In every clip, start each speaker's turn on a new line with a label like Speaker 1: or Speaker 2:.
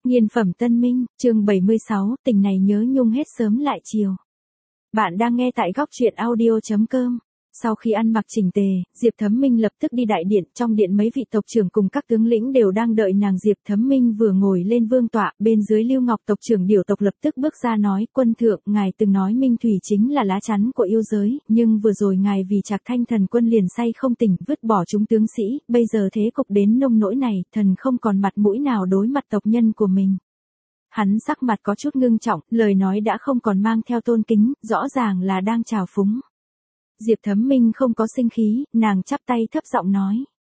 Speaker 1: Nghiên phẩm Tân Minh, chương 76, tình này nhớ nhung hết sớm lại chiều. Bạn đang nghe tại góc truyện audio.com. Sau khi ăn mặc chỉnh tề, Diệp Thấm Minh lập tức đi đại điện, trong điện mấy vị tộc trưởng cùng các tướng lĩnh đều đang đợi nàng. Diệp Thấm Minh vừa ngồi lên vương tọa, bên dưới Lưu Ngọc tộc trưởng Điểu tộc lập tức bước ra nói, quân thượng, ngài từng nói Minh Thủy chính là lá chắn của yêu giới, nhưng vừa rồi ngài vì Trạc Thanh thần quân liền say không tỉnh, vứt bỏ chúng tướng sĩ, bây giờ thế cục đến nông nỗi này, thần không còn mặt mũi nào đối mặt tộc nhân của mình. Hắn sắc mặt có chút ngưng trọng, lời nói đã không còn mang theo tôn kính, rõ ràng là đang trào phúng. Diệp Thấm Minh không có sinh khí, nàng chắp tay thấp giọng nói.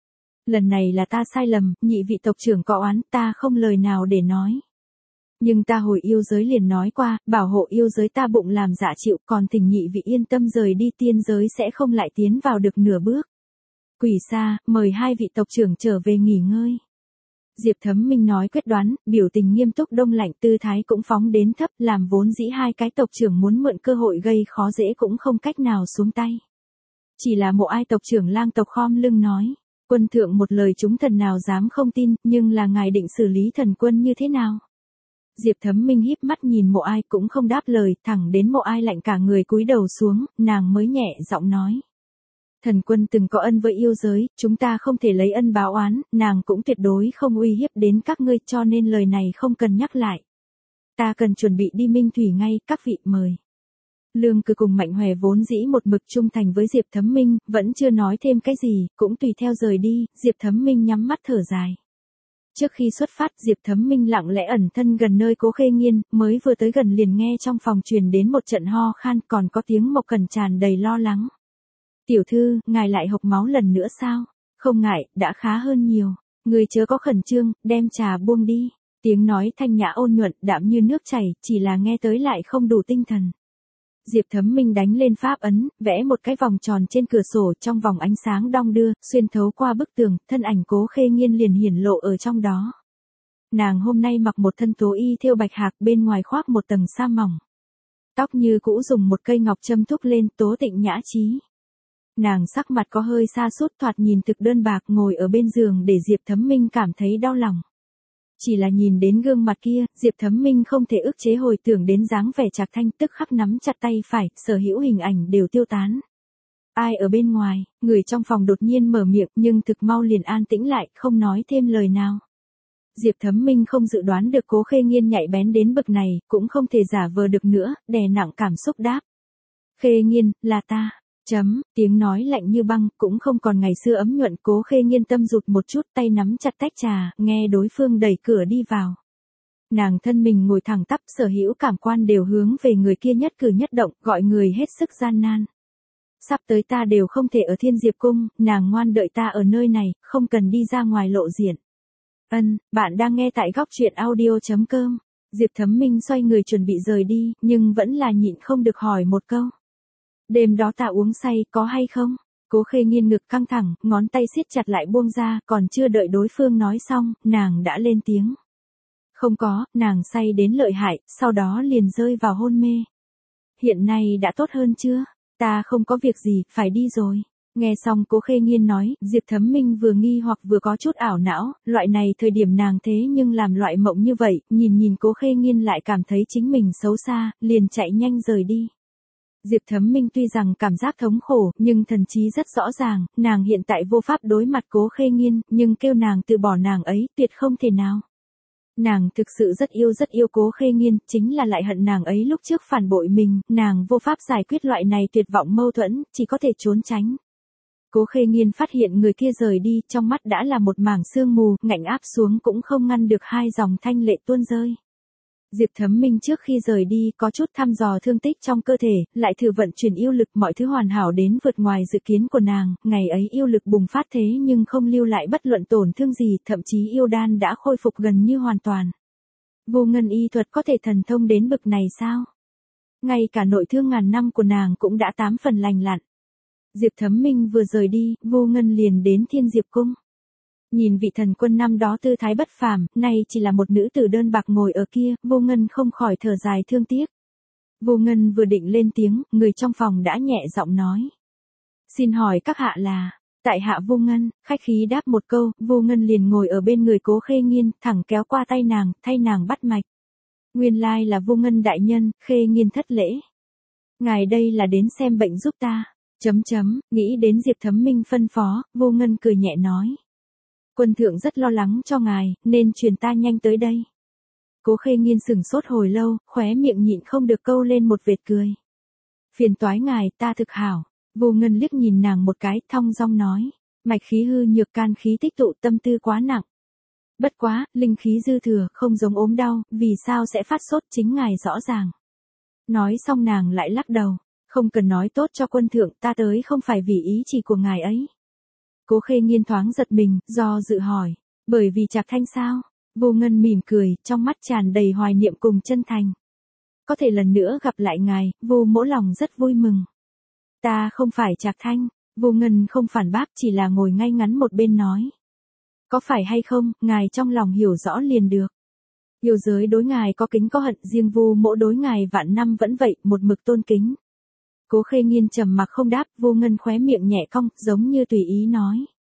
Speaker 1: Lần này là ta sai lầm, nhị vị tộc trưởng có oán, ta không lời nào để nói. Nhưng ta hồi yêu giới liền nói qua, bảo hộ yêu giới ta bụng làm dạ chịu, còn thỉnh nhị vị yên tâm rời đi, tiên giới sẽ không lại tiến vào được nửa bước. Quỷ Sa, mời hai vị tộc trưởng trở về nghỉ ngơi. Diệp Thấm Minh nói quyết đoán, biểu tình nghiêm túc đông lạnh, tư thái cũng phóng đến thấp, làm vốn dĩ hai cái tộc trưởng muốn mượn cơ hội gây khó dễ cũng không cách nào xuống tay. Chỉ là Mộ Ai tộc trưởng Lang tộc khom lưng nói, quân thượng một lời chúng thần nào dám không tin, nhưng là ngài định xử lý thần quân như thế nào? Diệp Thấm Minh híp mắt nhìn Mộ Ai cũng không đáp lời, thẳng đến Mộ Ai lạnh cả người cúi đầu xuống, nàng mới nhẹ giọng nói. Thần quân từng có ân với yêu giới, chúng ta không thể lấy ân báo oán, nàng cũng tuyệt đối không uy hiếp đến các ngươi, cho nên lời này không cần nhắc lại. Ta cần chuẩn bị đi Minh Thủy ngay, các vị mời. Lương Cừ cùng Mạnh Hòe vốn dĩ một mực trung thành với Diệp Thấm Minh, vẫn chưa nói thêm cái gì, cũng tùy theo rời đi. Diệp Thấm Minh nhắm mắt thở dài. Trước khi xuất phát, Diệp Thấm Minh lặng lẽ ẩn thân gần nơi Cố Khê Nghiên, mới vừa tới gần liền nghe trong phòng truyền đến một trận ho khan, còn có tiếng Mộc Cẩn tràn đầy lo lắng. Tiểu thư, ngài lại hộc máu lần nữa sao? Không ngại, đã khá hơn nhiều. Người chớ có khẩn trương, đem trà buông đi. Tiếng nói thanh nhã ôn nhuận, đạm như nước chảy, chỉ là nghe tới lại không đủ tinh thần. Diệp Thấm Minh đánh lên pháp ấn, vẽ một cái vòng tròn trên cửa sổ, trong vòng ánh sáng đong đưa, xuyên thấu qua bức tường, thân ảnh Cố Khê Nghiên liền hiển lộ ở trong đó. Nàng hôm nay mặc một thân tố y thêu bạch hạc, bên ngoài khoác một tầng sa mỏng. Tóc như cũ dùng một cây ngọc châm thúc lên, tố tịnh nhã trí. Nàng sắc mặt có hơi sa sút, thoạt nhìn thực đơn bạc, ngồi ở bên giường để Diệp Thấm Minh cảm thấy đau lòng. Chỉ là nhìn đến gương mặt kia, Diệp Thấm Minh không thể ức chế hồi tưởng đến dáng vẻ Trạc Thanh, tức khắc nắm chặt tay phải, sở hữu hình ảnh đều tiêu tán. Ai ở bên ngoài, người trong phòng đột nhiên mở miệng, nhưng thực mau liền an tĩnh lại, không nói thêm lời nào. Diệp Thấm Minh không dự đoán được Cố Khê Nghiên nhạy bén đến bậc này, cũng không thể giả vờ được nữa, đè nặng cảm xúc đáp. Khê Nghiên, là ta. Tiếng nói lạnh như băng, cũng không còn ngày xưa ấm nhuận. Cố Khê Nghiên tâm rụt một chút, tay nắm chặt tách trà, nghe đối phương đẩy cửa đi vào. Nàng thân mình ngồi thẳng tắp, sở hữu cảm quan đều hướng về người kia, nhất cử nhất động, gọi người hết sức gian nan. Sắp tới ta đều không thể ở Thiên Diệp Cung, nàng ngoan đợi ta ở nơi này, không cần đi ra ngoài lộ diện. Bạn đang nghe tại góc truyện audio.com. Diệp Thấm Minh xoay người chuẩn bị rời đi, nhưng vẫn là nhịn không được hỏi một câu. Đêm đó ta uống say, có hay không? Cố Khê Nghiên ngực căng thẳng, ngón tay siết chặt lại buông ra, còn chưa đợi đối phương nói xong, nàng đã lên tiếng. Không có, nàng say đến lợi hại, sau đó liền rơi vào hôn mê. Hiện nay đã tốt hơn chưa? Ta không có việc gì, phải đi rồi. Nghe xong Cố Khê Nghiên nói, Diệp Thấm Minh vừa nghi hoặc vừa có chút ảo não, loại này thời điểm nàng thế nhưng làm loại mộng như vậy, nhìn Cố Khê Nghiên lại cảm thấy chính mình xấu xa, liền chạy nhanh rời đi. Diệp Thấm Minh tuy rằng cảm giác thống khổ, nhưng thần trí rất rõ ràng, nàng hiện tại vô pháp đối mặt Cố Khê Nghiên, nhưng kêu nàng từ bỏ nàng ấy, tuyệt không thể nào. Nàng thực sự rất yêu Cố Khê Nghiên, chính là lại hận nàng ấy lúc trước phản bội mình, nàng vô pháp giải quyết loại này tuyệt vọng mâu thuẫn, chỉ có thể trốn tránh. Cố Khê Nghiên phát hiện người kia rời đi, trong mắt đã là một mảng sương mù, ngạnh áp xuống cũng không ngăn được hai dòng thanh lệ tuôn rơi. Diệp Thấm Minh trước khi rời đi có chút thăm dò thương tích trong cơ thể, lại thử vận chuyển yêu lực, mọi thứ hoàn hảo đến vượt ngoài dự kiến của nàng, ngày ấy yêu lực bùng phát thế nhưng không lưu lại bất luận tổn thương gì, thậm chí yêu đan đã khôi phục gần như hoàn toàn. Vô ngân y thuật có thể thần thông đến bậc này sao? Ngay cả nội thương ngàn năm của nàng cũng đã 8 phần lành lặn. Diệp Thấm Minh vừa rời đi, Vô Ngân liền đến Thiên Diệp Cung. Nhìn vị thần quân năm đó tư thái bất phàm, nay chỉ là một nữ tử đơn bạc ngồi ở kia, Vô Ngân không khỏi thở dài thương tiếc. Vô Ngân vừa định lên tiếng, người trong phòng đã nhẹ giọng nói. Xin hỏi các hạ là, Tại hạ Vu Ngân, khách khí đáp một câu, Vu Ngân liền ngồi ở bên người Cố Khê Nghiên, thẳng kéo qua tay nàng, thay nàng bắt mạch. Nguyên lai là Vu Ngân đại nhân, Khê Nghiên thất lễ. Ngài đây là đến xem bệnh giúp ta. Nghĩ đến Diệp Thấm Minh phân phó, Vu Ngân cười nhẹ nói. Quân thượng rất lo lắng cho ngài, nên truyền ta nhanh tới đây. Cố Khê Nghiên sửng sốt hồi lâu, khóe miệng nhịn không được câu lên một vệt cười. Phiền toái ngài, ta thực hảo. Vu Ngân liếc nhìn nàng một cái, thong dong nói. Mạch khí hư nhược, can khí tích tụ, tâm tư quá nặng. Bất quá, linh khí dư thừa, không giống ốm đau, vì sao sẽ phát sốt chính ngài rõ ràng. Nói xong nàng lại lắc đầu. Không cần nói tốt cho quân thượng, ta tới không phải vì ý chỉ của ngài ấy. Cố Khê Nghiên thoáng giật mình, do dự hỏi. Bởi vì Trạc Thanh sao? Vu Ngân mỉm cười, trong mắt tràn đầy hoài niệm cùng chân thành. Có thể lần nữa gặp lại ngài, Vu mỗ lòng rất vui mừng. Ta không phải Trạc Thanh. Vu Ngân không phản bác, chỉ là ngồi ngay ngắn một bên nói. Có phải hay không, ngài trong lòng hiểu rõ liền được. Yêu giới đối ngài có kính có hận, riêng Vu mỗ đối ngài vạn năm vẫn vậy, một mực tôn kính. Cố Khê Nghiên trầm mặc không đáp, Vu Ngân khóe miệng nhẹ cong, giống như tùy ý nói.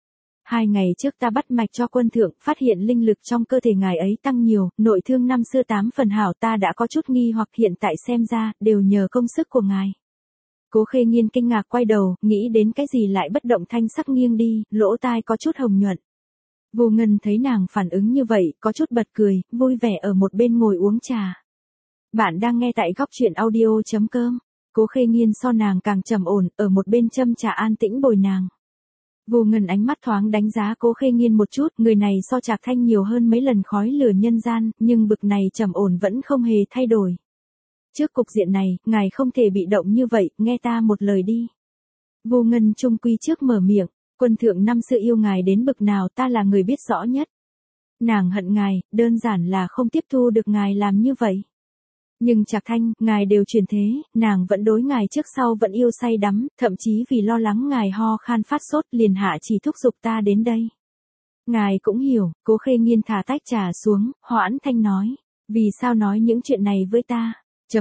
Speaker 1: 2 ngày trước ta bắt mạch cho quân thượng, phát hiện linh lực trong cơ thể ngài ấy tăng nhiều, nội thương năm xưa 8 phần hảo, ta đã có chút nghi hoặc, hiện tại xem ra, đều nhờ công sức của ngài. Cố Khê Nghiên kinh ngạc quay đầu, nghĩ đến cái gì lại bất động thanh sắc nghiêng đi, lỗ tai có chút hồng nhuận. Vu Ngân thấy nàng phản ứng như vậy, có chút bật cười, vui vẻ ở một bên ngồi uống trà. Bạn đang nghe tại góc truyện audio.com. Cố Khê Nghiên so nàng càng trầm ổn, ở một bên châm trà an tĩnh bồi nàng. Vu Ngân ánh mắt thoáng đánh giá Cố Khê Nghiên một chút, người này so Trạc Thanh nhiều hơn mấy lần khói lửa nhân gian, nhưng bực này trầm ổn vẫn không hề thay đổi. Trước cục diện này, ngài không thể bị động như vậy, nghe ta một lời đi. Vu Ngân trung quy trước mở miệng, quân thượng năm xưa yêu ngài đến bực nào ta là người biết rõ nhất. Nàng hận ngài, đơn giản là không tiếp thu được ngài làm như vậy. Nhưng Trạc Thanh, ngài đều truyền thế, nàng vẫn đối ngài trước sau vẫn yêu say đắm, thậm chí vì lo lắng ngài ho khan phát sốt liền hạ chỉ thúc giục ta đến đây. Ngài cũng hiểu, Cố Khê Nghiên thả tách trà xuống, hoãn thanh nói, vì sao nói những chuyện này với ta?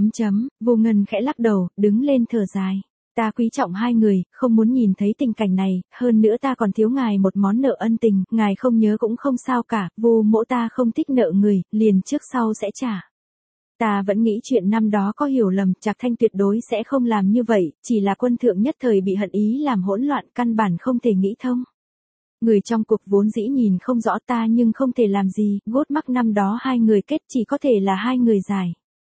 Speaker 1: Vu Ngân khẽ lắc đầu, đứng lên thở dài. Ta quý trọng hai người, không muốn nhìn thấy tình cảnh này, hơn nữa ta còn thiếu ngài một món nợ ân tình, ngài không nhớ cũng không sao cả, Vu mỗ ta không thích nợ người, liền trước sau sẽ trả. Ta vẫn nghĩ chuyện năm đó có hiểu lầm, Trạc Thanh tuyệt đối sẽ không làm như vậy, chỉ là quân thượng nhất thời bị hận ý làm hỗn loạn, căn bản không thể nghĩ thông. Người trong cuộc vốn dĩ nhìn không rõ ta nhưng không thể làm gì, gốt mắc năm đó hai người kết chỉ có thể là hai người giải.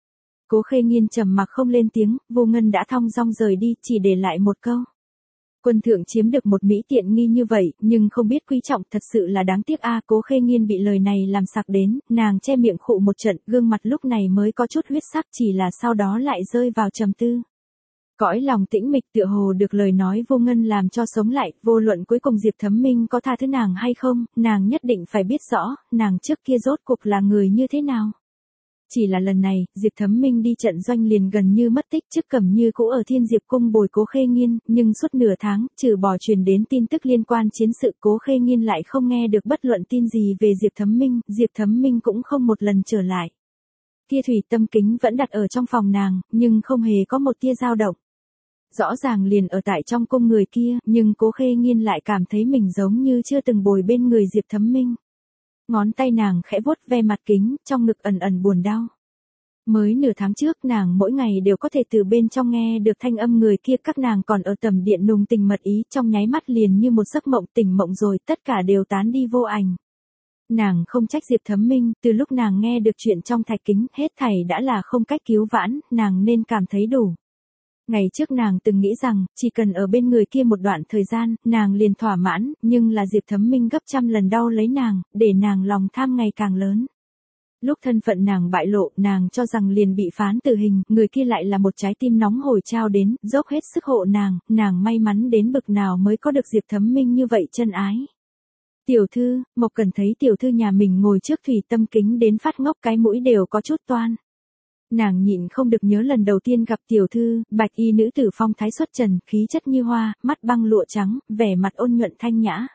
Speaker 1: Cố Khê Nghiên trầm mặc không lên tiếng, Vu Ngân đã thong dong rời đi, chỉ để lại một câu. Quân thượng chiếm được một mỹ tiện nghi như vậy, nhưng không biết quý trọng, thật sự là đáng tiếc a. Cố Khê Nghiên bị lời này làm sặc đến, nàng che miệng khụ một trận, gương mặt lúc này mới có chút huyết sắc, chỉ là sau đó lại rơi vào trầm tư. Cõi lòng tĩnh mịch tựa hồ được lời nói Vô Ngân làm cho sống lại, vô luận cuối cùng Diệp Thấm Minh có tha thứ nàng hay không, nàng nhất định phải biết rõ, nàng trước kia rốt cuộc là người như thế nào. Chỉ là lần này, Diệp Thấm Minh đi trận doanh liền gần như mất tích, trước Cẩm Như cũ ở Thiên Diệp cung bồi Cố Khê Nghiên, nhưng suốt nửa tháng, trừ bỏ truyền đến tin tức liên quan chiến sự, Cố Khê Nghiên lại không nghe được bất luận tin gì về Diệp Thấm Minh cũng không một lần trở lại. Tia thủy tâm kính vẫn đặt ở trong phòng nàng, nhưng không hề có một tia dao động. Rõ ràng liền ở tại trong cung người kia, nhưng Cố Khê Nghiên lại cảm thấy mình giống như chưa từng bồi bên người Diệp Thấm Minh. Ngón tay nàng khẽ vuốt ve mặt kính, trong ngực ẩn ẩn buồn đau. Mới nửa tháng trước nàng mỗi ngày đều có thể từ bên trong nghe được thanh âm người kia, các nàng còn ở tầm điện nùng tình mật ý, trong nháy mắt liền như một giấc mộng, tỉnh mộng rồi, tất cả đều tán đi vô ảnh. Nàng không trách Diệp Thấm Minh, từ lúc nàng nghe được chuyện trong thạch kính, hết thảy đã là không cách cứu vãn, nàng nên cảm thấy đủ. Ngày trước nàng từng nghĩ rằng, chỉ cần ở bên người kia một đoạn thời gian, nàng liền thỏa mãn, nhưng là Diệp Thấm Minh gấp trăm lần đau lấy nàng, để nàng lòng tham ngày càng lớn. Lúc thân phận nàng bại lộ, nàng cho rằng liền bị phán tử hình, người kia lại là một trái tim nóng hổi trao đến, dốc hết sức hộ nàng may mắn đến bực nào mới có được Diệp Thấm Minh như vậy chân ái. Tiểu thư, Mộc Cẩn thấy tiểu thư nhà mình ngồi trước thủy tâm kính đến phát ngốc, cái mũi đều có chút toan. Nàng nhịn không được nhớ lần đầu tiên gặp tiểu thư, bạch y nữ tử phong thái xuất trần, khí chất như hoa, mắt băng lụa trắng, vẻ mặt ôn nhuận thanh nhã.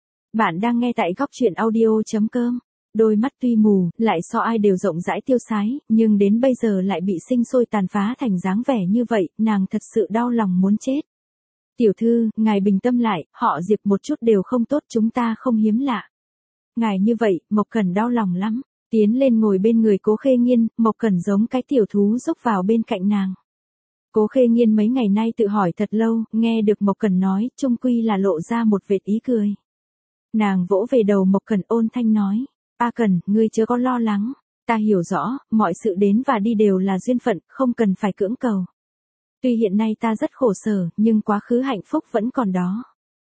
Speaker 1: Bạn đang nghe tại góc truyện audio.com. Đôi mắt tuy mù, lại so ai đều rộng rãi tiêu sái, nhưng đến bây giờ lại bị sinh sôi tàn phá thành dáng vẻ như vậy, nàng thật sự đau lòng muốn chết. Tiểu thư, ngài bình tâm lại, họ Diệp một chút đều không tốt, chúng ta không hiếm lạ. Ngài như vậy, Mộc Cẩn đau lòng lắm. Tiến lên ngồi bên người Cố Khê Nghiên, Mộc Cẩn giống cái tiểu thú rúc vào bên cạnh nàng. Cố Khê Nghiên mấy ngày nay tự hỏi thật lâu, nghe được Mộc Cẩn nói, chung quy là lộ ra một vệt ý cười. Nàng vỗ về đầu Mộc Cẩn ôn thanh nói, A Cẩn, ngươi chớ có lo lắng, ta hiểu rõ, mọi sự đến và đi đều là duyên phận, không cần phải cưỡng cầu. Tuy hiện nay ta rất khổ sở, nhưng quá khứ hạnh phúc vẫn còn đó.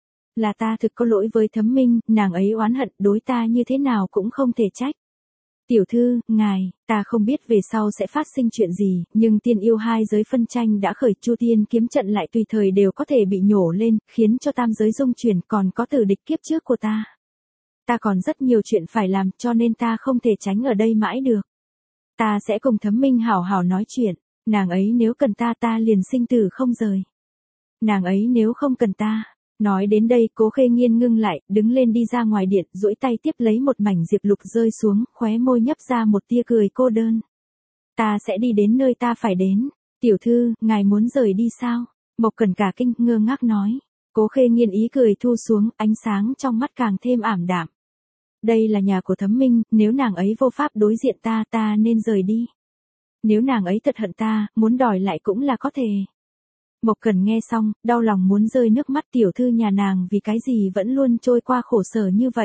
Speaker 1: Là ta thực có lỗi với Thấm Minh, nàng ấy oán hận đối ta như thế nào cũng không thể trách. Tiểu thư, ngài, ta không biết về sau sẽ phát sinh chuyện gì, nhưng tiên yêu hai giới phân tranh đã khởi, Chu Tiên kiếm trận lại tùy thời đều có thể bị nhổ lên, khiến cho tam giới rung chuyển, còn có tử địch kiếp trước của ta. Ta còn rất nhiều chuyện phải làm, cho nên ta không thể tránh ở đây mãi được. Ta sẽ cùng Thấm Minh hảo hảo nói chuyện, nàng ấy nếu cần ta ta liền sinh tử không rời. Nàng ấy nếu không cần ta. Nói đến đây, Cố Khê Nghiên ngưng lại, đứng lên đi ra ngoài điện, duỗi tay tiếp lấy một mảnh diệp lục rơi xuống, khóe môi nhấp ra một tia cười cô đơn. Ta sẽ đi đến nơi ta phải đến. Tiểu thư, ngài muốn rời đi sao? Mộc Cẩn cả kinh, ngơ ngác nói. Cố Khê Nghiên ý cười thu xuống, ánh sáng trong mắt càng thêm ảm đạm. Đây là nhà của Thấm Minh, nếu nàng ấy vô pháp đối diện ta, ta nên rời đi. Nếu nàng ấy thật hận ta, muốn đòi lại cũng là có thể. Mộc Cẩn nghe xong, đau lòng muốn rơi nước mắt, tiểu thư nhà nàng vì cái gì vẫn luôn trôi qua khổ sở như vậy.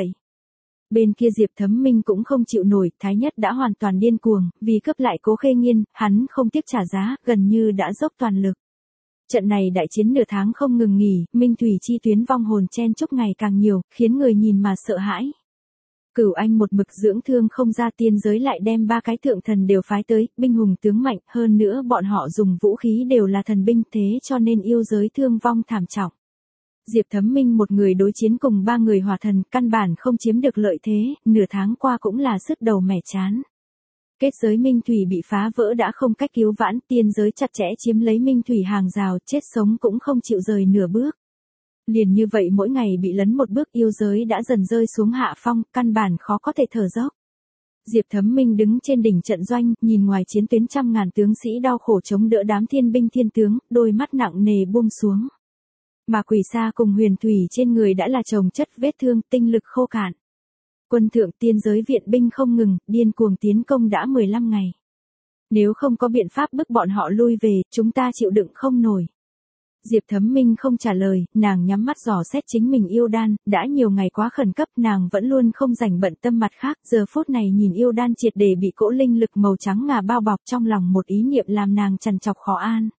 Speaker 1: Bên kia Diệp Thấm Minh cũng không chịu nổi, Thái Nhất đã hoàn toàn điên cuồng, vì cướp lại Cố Khê Nghiên, hắn không tiếc trả giá, gần như đã dốc toàn lực. Trận này đại chiến nửa tháng không ngừng nghỉ, Minh Thủy chi tuyến vong hồn chen chúc ngày càng nhiều, khiến người nhìn mà sợ hãi. Cửu Anh một mực dưỡng thương không ra, tiên giới lại đem 3 cái thượng thần đều phái tới, binh hùng tướng mạnh, hơn nữa bọn họ dùng vũ khí đều là thần binh, thế cho nên yêu giới thương vong thảm trọng. Diệp Thấm Minh một người đối chiến cùng 3 người hỏa thần, căn bản không chiếm được lợi thế, nửa tháng qua cũng là sứt đầu mẻ chán. Kết giới Minh Thủy bị phá vỡ đã không cách cứu vãn, tiên giới chặt chẽ chiếm lấy Minh Thủy hàng rào, chết sống cũng không chịu rời nửa bước. Liền như vậy mỗi ngày bị lấn một bước, yêu giới đã dần rơi xuống hạ phong, căn bản khó có thể thở dốc. Diệp Thấm Minh đứng trên đỉnh trận doanh, nhìn ngoài chiến tuyến trăm ngàn tướng sĩ đau khổ chống đỡ đám thiên binh thiên tướng, đôi mắt nặng nề buông xuống. Mà Quỷ Sa cùng Huyền Thủy trên người đã là chồng chất vết thương, tinh lực khô cạn. Quân thượng tiên giới viện binh không ngừng, điên cuồng tiến công đã 15 ngày. Nếu không có biện pháp bức bọn họ lui về, chúng ta chịu đựng không nổi. Diệp Thấm Minh không trả lời, nàng nhắm mắt dò xét chính mình yêu đan, đã nhiều ngày quá khẩn cấp, nàng vẫn luôn không rảnh bận tâm mặt khác, giờ phút này nhìn yêu đan triệt để bị cỗ linh lực màu trắng ngà bao bọc, trong lòng một ý niệm làm nàng trằn trọc khó an.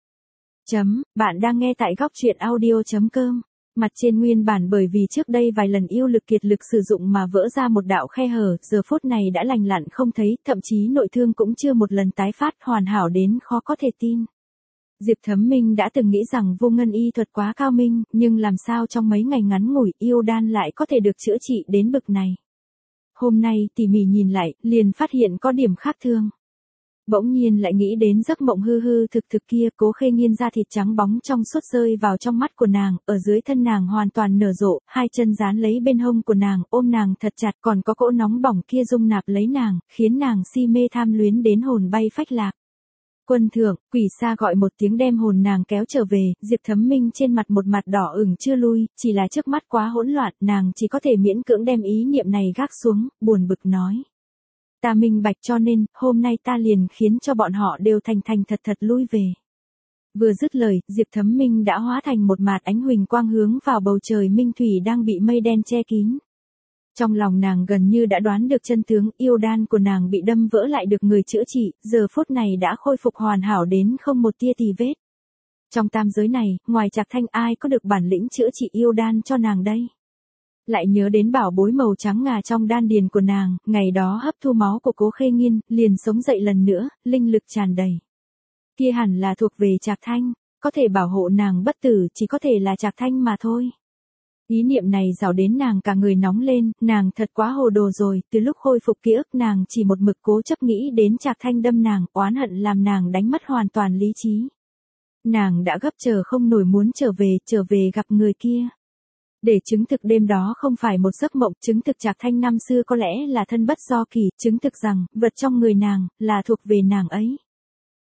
Speaker 1: Bạn đang nghe tại góc truyện audio.com. Mặt trên nguyên bản bởi vì trước đây vài lần yêu lực kiệt lực sử dụng mà vỡ ra một đạo khe hở, giờ phút này đã lành lặn không thấy, thậm chí nội thương cũng chưa một lần tái phát, hoàn hảo đến khó có thể tin. Diệp Thấm Minh đã từng nghĩ rằng vô ngân y thuật quá cao minh, nhưng làm sao trong mấy ngày ngắn ngủi yêu đan lại có thể được chữa trị đến bực này. Hôm nay tỉ mỉ nhìn lại, liền phát hiện có điểm khác thường. Bỗng nhiên lại nghĩ đến giấc mộng hư hư thực thực kia, Cố Khê Nghiên da thịt trắng bóng trong suốt rơi vào trong mắt của nàng, ở dưới thân nàng hoàn toàn nở rộ, hai chân dán lấy bên hông của nàng, ôm nàng thật chặt, còn có cỗ nóng bỏng kia dung nạp lấy nàng, khiến nàng si mê tham luyến đến hồn bay phách lạc. Quân thượng, Quỷ Sa gọi một tiếng đem hồn nàng kéo trở về, Diệp Thấm Minh trên mặt một mặt đỏ ửng chưa lui, chỉ là trước mắt quá hỗn loạn, nàng chỉ có thể miễn cưỡng đem ý niệm này gác xuống, buồn bực nói. Ta minh bạch cho nên, hôm nay ta liền khiến cho bọn họ đều thành thành thật thật lui về. Vừa dứt lời, Diệp Thấm Minh đã hóa thành một mạt ánh huỳnh quang hướng vào bầu trời Minh Thủy đang bị mây đen che kín. Trong lòng nàng gần như đã đoán được chân tướng, yêu đan của nàng bị đâm vỡ lại được người chữa trị, giờ phút này đã khôi phục hoàn hảo đến không một tia tì vết. Trong tam giới này, ngoài Trạc Thanh ai có được bản lĩnh chữa trị yêu đan cho nàng đây? Lại nhớ đến bảo bối màu trắng ngà trong đan điền của nàng, ngày đó hấp thu máu của Cố Khê Nghiên, liền sống dậy lần nữa, linh lực tràn đầy. Kia hẳn là thuộc về Trạc Thanh, có thể bảo hộ nàng bất tử chỉ có thể là Trạc Thanh mà thôi. Ý niệm này dạo đến nàng cả người nóng lên, nàng thật quá hồ đồ rồi, từ lúc khôi phục ký ức nàng chỉ một mực cố chấp nghĩ đến Trạc Thanh đâm nàng, oán hận làm nàng đánh mất hoàn toàn lý trí. Nàng đã gấp chờ không nổi muốn trở về gặp người kia. Để chứng thực đêm đó không phải một giấc mộng, chứng thực Trạc Thanh năm xưa có lẽ là thân bất do kỳ, chứng thực rằng, vật trong người nàng, là thuộc về nàng ấy.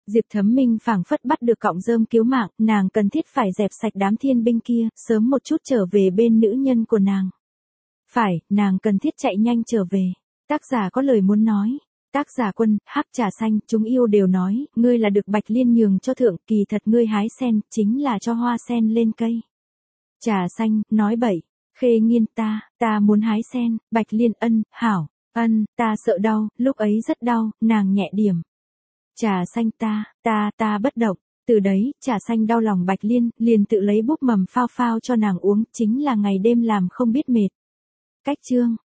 Speaker 1: Diệp Thấm Minh phảng phất bắt được cọng rơm cứu mạng, nàng cần thiết phải dẹp sạch đám thiên binh kia, sớm một chút trở về bên nữ nhân của nàng. Phải, nàng cần thiết chạy nhanh trở về. Tác giả có lời muốn nói. Tác giả Quân, Hắc Trà Xanh, chúng yêu đều nói, ngươi là được Bạch Liên nhường cho thượng, kỳ thật ngươi hái sen, chính là cho hoa sen lên cây. Trà Xanh, nói bậy. Khê Nghiên, ta muốn hái sen. Bạch Liên, hảo, ta sợ đau, lúc ấy rất đau, nàng nhẹ điểm. Trà Xanh, ta bất động. Từ đấy, Trà Xanh đau lòng Bạch Liên, liền tự lấy búp mầm phao phao cho nàng uống, chính là ngày đêm làm không biết mệt. Cách chương.